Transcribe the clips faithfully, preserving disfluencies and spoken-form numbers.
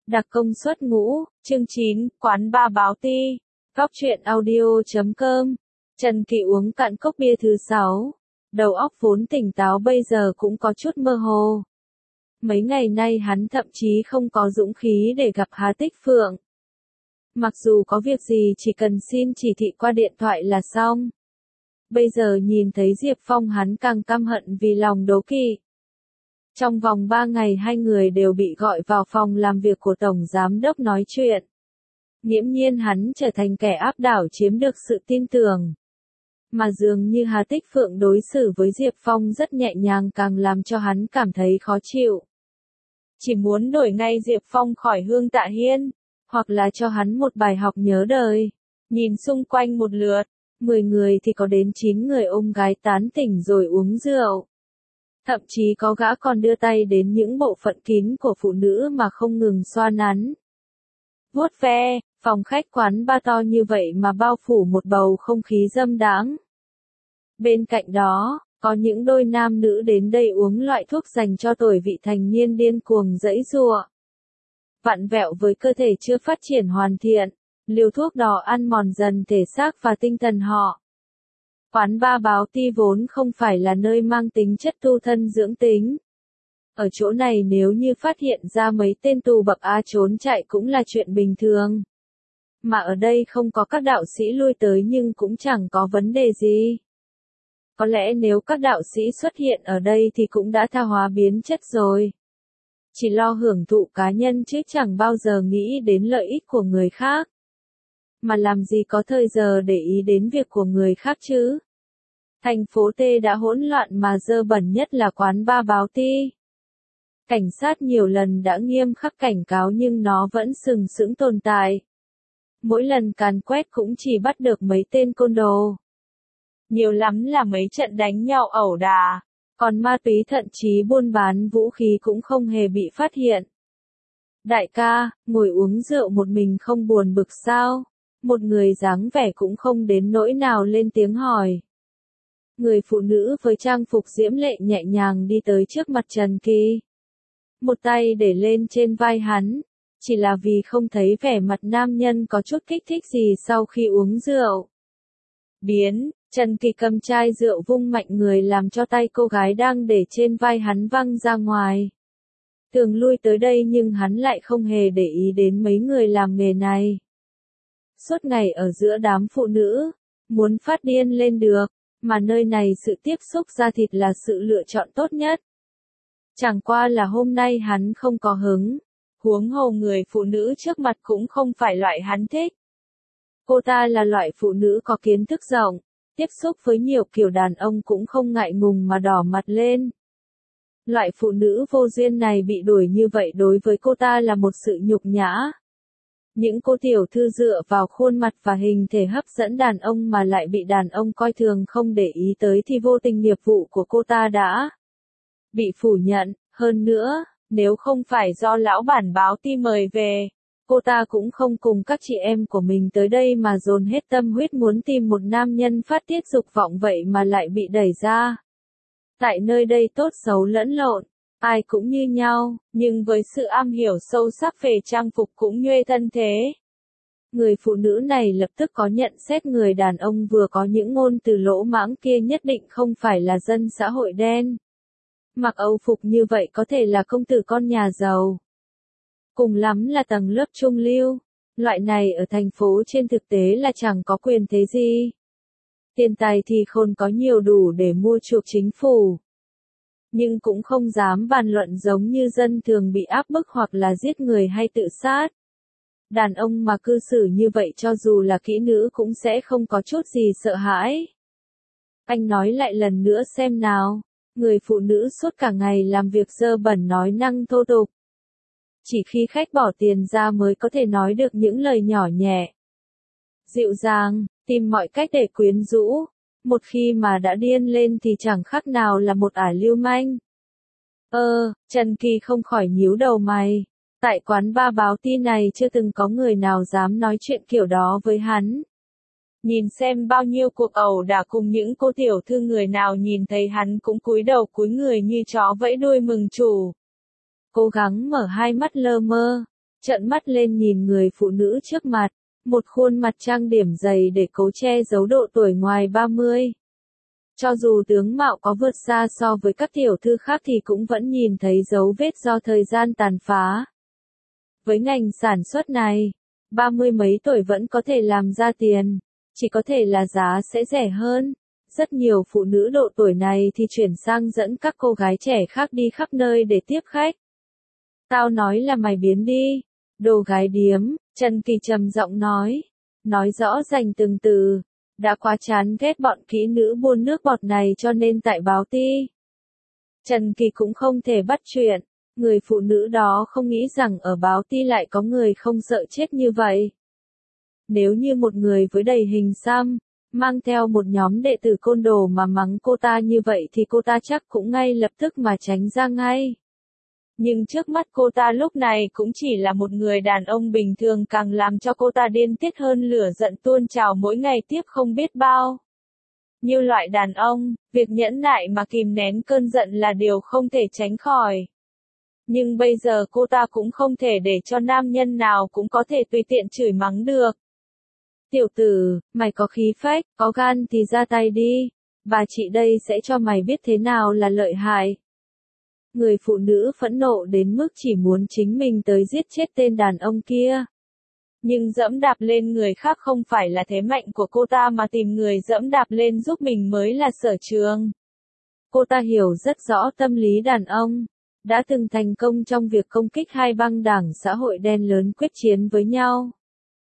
Đặc công suất ngũ, chương chín, quán ba báo ti. Góc truyện audio chấm com. Trần Kỳ uống cạn cốc bia thứ sáu. Đầu óc vốn tỉnh táo bây giờ cũng có chút mơ hồ. Mấy ngày nay hắn thậm chí không có dũng khí để gặp Hà Tích Phượng. Mặc dù có việc gì chỉ cần xin chỉ thị qua điện thoại là xong. Bây giờ nhìn thấy Diệp Phong hắn càng căm hận vì lòng đố kỵ. Trong vòng ba ngày hai người đều bị gọi vào phòng làm việc của Tổng Giám đốc nói chuyện. Nghiễm nhiên hắn trở thành kẻ áp đảo chiếm được sự tin tưởng. Mà dường như Hà Tích Phượng đối xử với Diệp Phong rất nhẹ nhàng càng làm cho hắn cảm thấy khó chịu. Chỉ muốn đuổi ngay Diệp Phong khỏi Hương Tạ Hiên, hoặc là cho hắn một bài học nhớ đời. Nhìn xung quanh một lượt, mười người thì có đến chín người ôm gái tán tỉnh rồi uống rượu. Thậm chí có gã còn đưa tay đến những bộ phận kín của phụ nữ mà không ngừng xoa nắn. Vuốt ve, phòng khách quán ba to như vậy mà bao phủ một bầu không khí dâm đãng. Bên cạnh đó, có những đôi nam nữ đến đây uống loại thuốc dành cho tuổi vị thành niên điên cuồng giãy giụa. Vặn vẹo với cơ thể chưa phát triển hoàn thiện, liều thuốc đỏ ăn mòn dần thể xác và tinh thần họ. Quán ba báo ti vốn không phải là nơi mang tính chất tu thân dưỡng tính. Ở chỗ này nếu như phát hiện ra mấy tên tù bậc A trốn chạy cũng là chuyện bình thường. Mà ở đây không có các đạo sĩ lui tới nhưng cũng chẳng có vấn đề gì. Có lẽ nếu các đạo sĩ xuất hiện ở đây thì cũng đã tha hóa biến chất rồi. Chỉ lo hưởng thụ cá nhân chứ chẳng bao giờ nghĩ đến lợi ích của người khác. Mà làm gì có thời giờ để ý đến việc của người khác chứ? Thành phố T đã hỗn loạn mà dơ bẩn nhất là quán ba báo ti. Cảnh sát nhiều lần đã nghiêm khắc cảnh cáo nhưng nó vẫn sừng sững tồn tại. Mỗi lần càn quét cũng chỉ bắt được mấy tên côn đồ. Nhiều lắm là mấy trận đánh nhau ẩu đả, còn ma túy thậm chí buôn bán vũ khí cũng không hề bị phát hiện. Đại ca, ngồi uống rượu một mình không buồn bực sao? Một người dáng vẻ cũng không đến nỗi nào lên tiếng hỏi. Người phụ nữ với trang phục diễm lệ nhẹ nhàng đi tới trước mặt Trần Kỳ. Một tay để lên trên vai hắn, chỉ là vì không thấy vẻ mặt nam nhân có chút kích thích gì sau khi uống rượu. Biến, Trần Kỳ cầm chai rượu vung mạnh người làm cho tay cô gái đang để trên vai hắn văng ra ngoài. Thường lui tới đây nhưng hắn lại không hề để ý đến mấy người làm nghề này. Suốt ngày ở giữa đám phụ nữ, muốn phát điên lên được, mà nơi này sự tiếp xúc da thịt là sự lựa chọn tốt nhất. Chẳng qua là hôm nay hắn không có hứng, huống hồ người phụ nữ trước mặt cũng không phải loại hắn thích. Cô ta là loại phụ nữ có kiến thức rộng, tiếp xúc với nhiều kiểu đàn ông cũng không ngại ngùng mà đỏ mặt lên. Loại phụ nữ vô duyên này bị đuổi như vậy đối với cô ta là một sự nhục nhã. Những cô tiểu thư dựa vào khuôn mặt và hình thể hấp dẫn đàn ông mà lại bị đàn ông coi thường không để ý tới thì vô tình nghiệp vụ của cô ta đã bị phủ nhận. Hơn nữa, nếu không phải do lão bản báo ti mời về, cô ta cũng không cùng các chị em của mình tới đây mà dồn hết tâm huyết muốn tìm một nam nhân phát tiết dục vọng vậy mà lại bị đẩy ra. Tại nơi đây tốt xấu lẫn lộn, ai cũng như nhau, nhưng với sự am hiểu sâu sắc về trang phục cũng nhuê thân thế. Người phụ nữ này lập tức có nhận xét người đàn ông vừa có những ngôn từ lỗ mãng kia nhất định không phải là dân xã hội đen. Mặc âu phục như vậy có thể là công tử con nhà giàu. Cùng lắm là tầng lớp trung lưu. Loại này ở thành phố trên thực tế là chẳng có quyền thế gì. Tiền tài thì khôn có nhiều đủ để mua chuộc chính phủ. Nhưng cũng không dám bàn luận giống như dân thường bị áp bức hoặc là giết người hay tự sát. Đàn ông mà cư xử như vậy cho dù là kỹ nữ cũng sẽ không có chút gì sợ hãi. Anh nói lại lần nữa xem nào. Người phụ nữ suốt cả ngày làm việc dơ bẩn nói năng thô tục. Chỉ khi khách bỏ tiền ra mới có thể nói được những lời nhỏ nhẹ, dịu dàng, tìm mọi cách để quyến rũ. Một khi mà đã điên lên thì chẳng khác nào là một ả lưu manh. Ơ, Trần Kỳ không khỏi nhíu đầu mày. Tại quán ba báo ti này chưa từng có người nào dám nói chuyện kiểu đó với hắn. Nhìn xem bao nhiêu cuộc ẩu đả cùng những cô tiểu thư người nào nhìn thấy hắn cũng cúi đầu cúi người như chó vẫy đuôi mừng chủ. Cố gắng mở hai mắt lơ mơ, trợn mắt lên nhìn người phụ nữ trước mặt, một khuôn mặt trang điểm dày để cố che giấu độ tuổi ngoài ba mươi. Cho dù tướng mạo có vượt xa so với các tiểu thư khác thì cũng vẫn nhìn thấy dấu vết do thời gian tàn phá. Với ngành sản xuất này, ba mươi mấy tuổi vẫn có thể làm ra tiền, chỉ có thể là giá sẽ rẻ hơn. Rất nhiều phụ nữ độ tuổi này thì chuyển sang dẫn các cô gái trẻ khác đi khắp nơi để tiếp khách. Tao nói là mày biến đi, đồ gái điếm, Trần Kỳ trầm giọng nói, nói rõ rành từng từ, đã quá chán ghét bọn kỹ nữ buôn nước bọt này cho nên tại báo ti. Trần Kỳ cũng không thể bắt chuyện, người phụ nữ đó không nghĩ rằng ở báo ti lại có người không sợ chết như vậy. Nếu như một người với đầy hình xăm, mang theo một nhóm đệ tử côn đồ mà mắng cô ta như vậy thì cô ta chắc cũng ngay lập tức mà tránh ra ngay. Nhưng trước mắt cô ta lúc này cũng chỉ là một người đàn ông bình thường, càng làm cho cô ta điên tiết hơn, lửa giận tuôn trào mỗi ngày tiếp không biết bao. Như loại đàn ông, việc nhẫn nại mà kìm nén cơn giận là điều không thể tránh khỏi. Nhưng bây giờ cô ta cũng không thể để cho nam nhân nào cũng có thể tùy tiện chửi mắng được. Tiểu tử, mày có khí phách, có gan thì ra tay đi, bà chị đây sẽ cho mày biết thế nào là lợi hại. Người phụ nữ phẫn nộ đến mức chỉ muốn chính mình tới giết chết tên đàn ông kia. Nhưng dẫm đạp lên người khác không phải là thế mạnh của cô ta, mà tìm người dẫm đạp lên giúp mình mới là sở trường. Cô ta hiểu rất rõ tâm lý đàn ông, đã từng thành công trong việc công kích hai băng đảng xã hội đen lớn quyết chiến với nhau.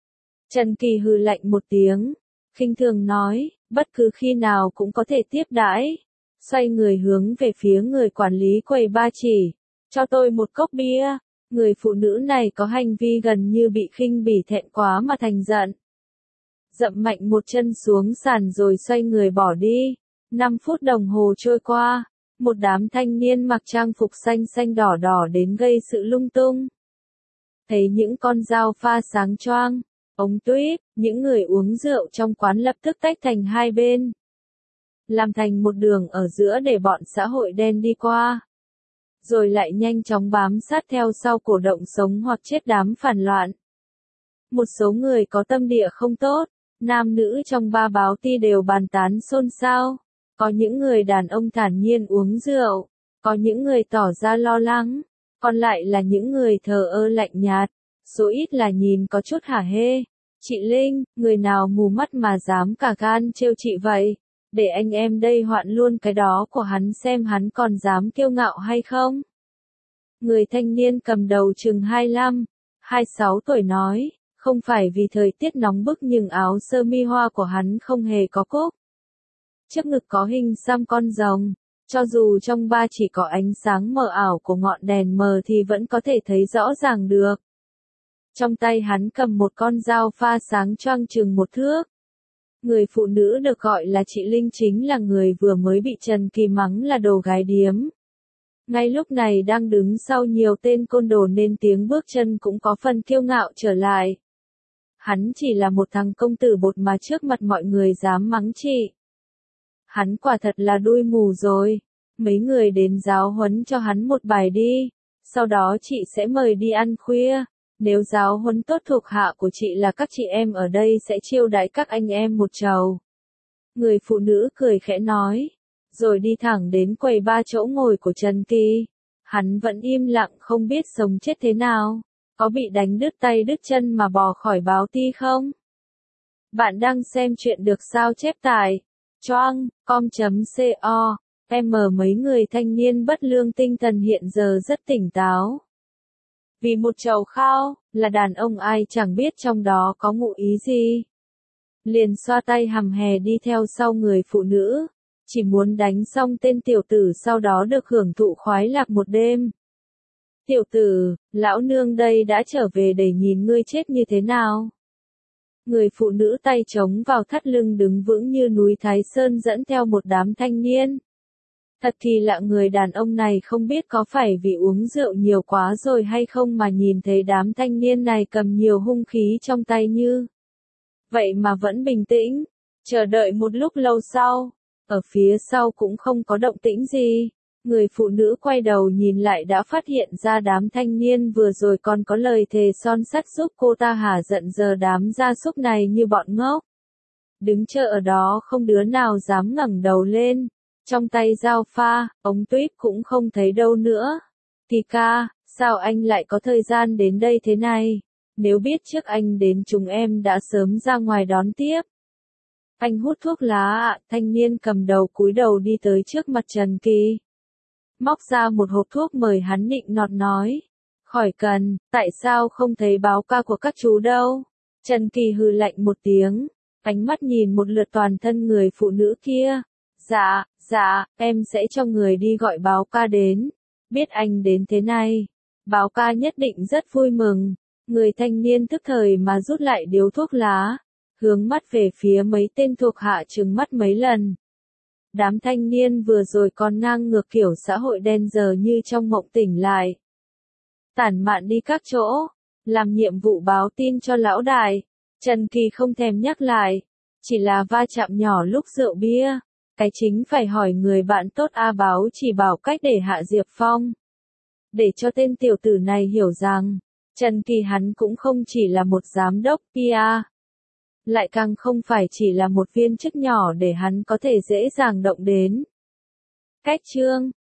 Trần Kỳ hừ lạnh một tiếng, khinh thường nói, bất cứ khi nào cũng có thể tiếp đãi. Xoay người hướng về phía người quản lý quầy ba chỉ, cho tôi một cốc bia. Người phụ nữ này có hành vi gần như bị khinh bỉ thẹn quá mà thành giận. Dậm mạnh một chân xuống sàn rồi xoay người bỏ đi. Năm phút đồng hồ trôi qua, một đám thanh niên mặc trang phục xanh xanh đỏ đỏ đến gây sự lung tung. Thấy những con dao pha sáng choang, ống tuyếp, những người uống rượu trong quán lập tức tách thành hai bên, làm thành một đường ở giữa để bọn xã hội đen đi qua, rồi lại nhanh chóng bám sát theo sau cổ động sống hoặc chết đám phản loạn. Một số người có tâm địa không tốt, nam nữ trong ba báo ti đều bàn tán xôn xao, có những người đàn ông thản nhiên uống rượu, có những người tỏ ra lo lắng, còn lại là những người thờ ơ lạnh nhạt, số ít là nhìn có chút hả hê. Chị Linh, người nào mù mắt mà dám cả gan trêu chị vậy? Để anh em đây hoạn luôn cái đó của hắn xem hắn còn dám kiêu ngạo hay không. Người thanh niên cầm đầu chừng hai mươi lăm, hai mươi sáu tuổi nói, không phải vì thời tiết nóng bức nhưng áo sơ mi hoa của hắn không hề có cúc. Trước ngực có hình xăm con rồng, cho dù trong ba chỉ có ánh sáng mờ ảo của ngọn đèn mờ thì vẫn có thể thấy rõ ràng được. Trong tay hắn cầm một con dao pha sáng choang chừng một thước. Người phụ nữ được gọi là chị Linh chính là người vừa mới bị Trần Kỳ mắng là đồ gái điếm. Ngay lúc này đang đứng sau nhiều tên côn đồ nên tiếng bước chân cũng có phần kiêu ngạo trở lại. Hắn chỉ là một thằng công tử bột mà trước mặt mọi người dám mắng chị. Hắn quả thật là đuôi mù rồi. Mấy người đến giáo huấn cho hắn một bài đi. Sau đó chị sẽ mời đi ăn khuya. Nếu giáo huấn tốt thuộc hạ của chị là các chị em ở đây sẽ chiêu đãi các anh em một chầu. Người phụ nữ cười khẽ nói. Rồi đi thẳng đến quầy ba chỗ ngồi của Trần Kỳ. Hắn vẫn im lặng không biết sống chết thế nào. Có bị đánh đứt tay đứt chân mà bò khỏi báo ti không? Bạn đang xem chuyện được sao chép tại choang com.co. Em mở mấy người thanh niên bất lương tinh thần hiện giờ rất tỉnh táo. Vì một chầu khao, là đàn ông ai chẳng biết trong đó có ngụ ý gì. Liền xoa tay hầm hè đi theo sau người phụ nữ. Chỉ muốn đánh xong tên tiểu tử sau đó được hưởng thụ khoái lạc một đêm. Tiểu tử, lão nương đây đã trở về để nhìn ngươi chết như thế nào. Người phụ nữ tay trống vào thắt lưng đứng vững như núi Thái Sơn dẫn theo một đám thanh niên. Thật kỳ lạ, người đàn ông này không biết có phải vì uống rượu nhiều quá rồi hay không mà nhìn thấy đám thanh niên này cầm nhiều hung khí trong tay như vậy mà vẫn bình tĩnh, chờ đợi một lúc lâu sau, ở phía sau cũng không có động tĩnh gì. Người phụ nữ quay đầu nhìn lại đã phát hiện ra đám thanh niên vừa rồi còn có lời thề son sắt giúp cô ta hả giận, giờ đám gia súc này như bọn ngốc. Đứng chờ ở đó không đứa nào dám ngẩng đầu lên. Trong tay dao pha, ống tuyếp cũng không thấy đâu nữa. Thì ca, sao anh lại có thời gian đến đây thế này? Nếu biết trước anh đến chúng em đã sớm ra ngoài đón tiếp. Anh hút thuốc lá ạ, thanh niên cầm đầu cúi đầu đi tới trước mặt Trần Kỳ. Móc ra một hộp thuốc mời hắn nịnh nọt nói. Khỏi cần, tại sao không thấy báo ca của các chú đâu? Trần Kỳ hừ lạnh một tiếng, ánh mắt nhìn một lượt toàn thân người phụ nữ kia. Dạ, dạ, em sẽ cho người đi gọi báo ca đến. Biết anh đến thế này, báo ca nhất định rất vui mừng. Người thanh niên tức thời mà rút lại điếu thuốc lá, hướng mắt về phía mấy tên thuộc hạ trừng mắt mấy lần. Đám thanh niên vừa rồi còn ngang ngược kiểu xã hội đen giờ như trong mộng tỉnh lại. Tản mạn đi các chỗ, làm nhiệm vụ báo tin cho lão đại. Trần Kỳ không thèm nhắc lại, chỉ là va chạm nhỏ lúc rượu bia. Cái chính phải hỏi người bạn tốt A Báo chỉ bảo cách để hạ Diệp Phong. Để cho tên tiểu tử này hiểu rằng, Trần Kỳ hắn cũng không chỉ là một giám đốc pê e, lại càng không phải chỉ là một viên chức nhỏ để hắn có thể dễ dàng động đến. Cách chương